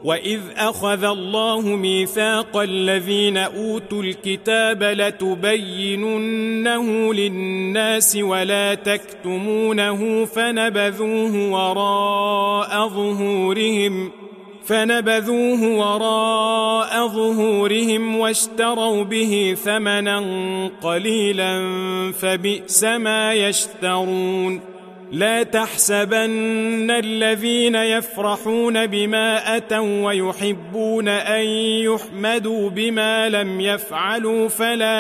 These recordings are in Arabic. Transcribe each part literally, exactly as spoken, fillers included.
وإذ أخذ الله ميثاق الذين أوتوا الكتاب لتبيننه للناس ولا تكتمونه فنبذوه وراء ظهورهم فنبذوه وراء ظهورهم واشتروا به ثمنا قليلا فبئس ما يشترون. لا تحسبن الذين يفرحون بما أتوا ويحبون أن يحمدوا بما لم يفعلوا فلا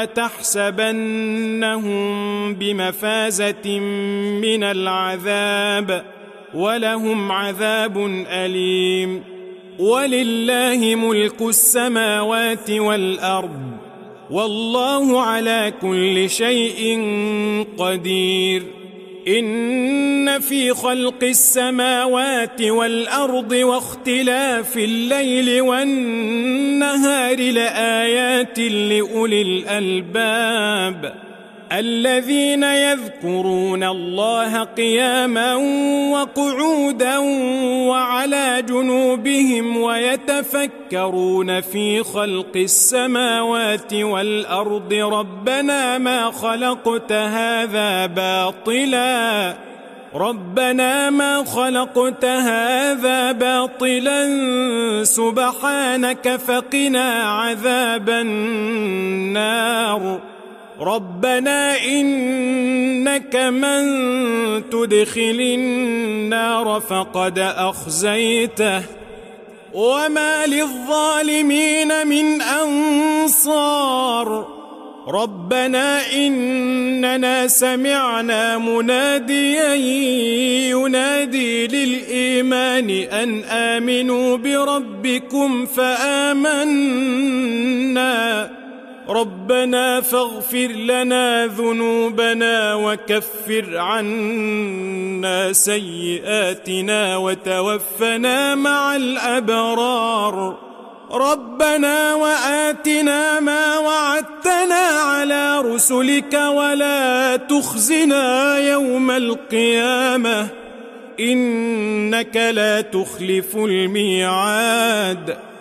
تحسبنهم بمفازة من العذاب ولهم عذاب أليم. ولله ملك السماوات والأرض والله على كل شيء قدير. إن في خلق السماوات والأرض واختلاف الليل والنهار لآيات لأولي الألباب الذين يذكرون الله قياما وقعودا وعلى جنوبهم ويتفكرون في خلق السماوات والأرض ربنا ما خلقت هذا باطلا ربنا ما خلقت هذا باطلا سبحانك فقنا عذاب النار. ربنا إنك من تدخل النار فقد أخزيته وما للظالمين من أنصار. ربنا إننا سمعنا مناديا ينادي للإيمان أن آمنوا بربكم فآمنا ربنا فاغفر لنا ذنوبنا وكفر عنا سيئاتنا وتوفنا مع الأبرار. ربنا وآتنا ما وعدتنا على رسلك ولا تخزنا يوم القيامة إنك لا تخلف الميعاد.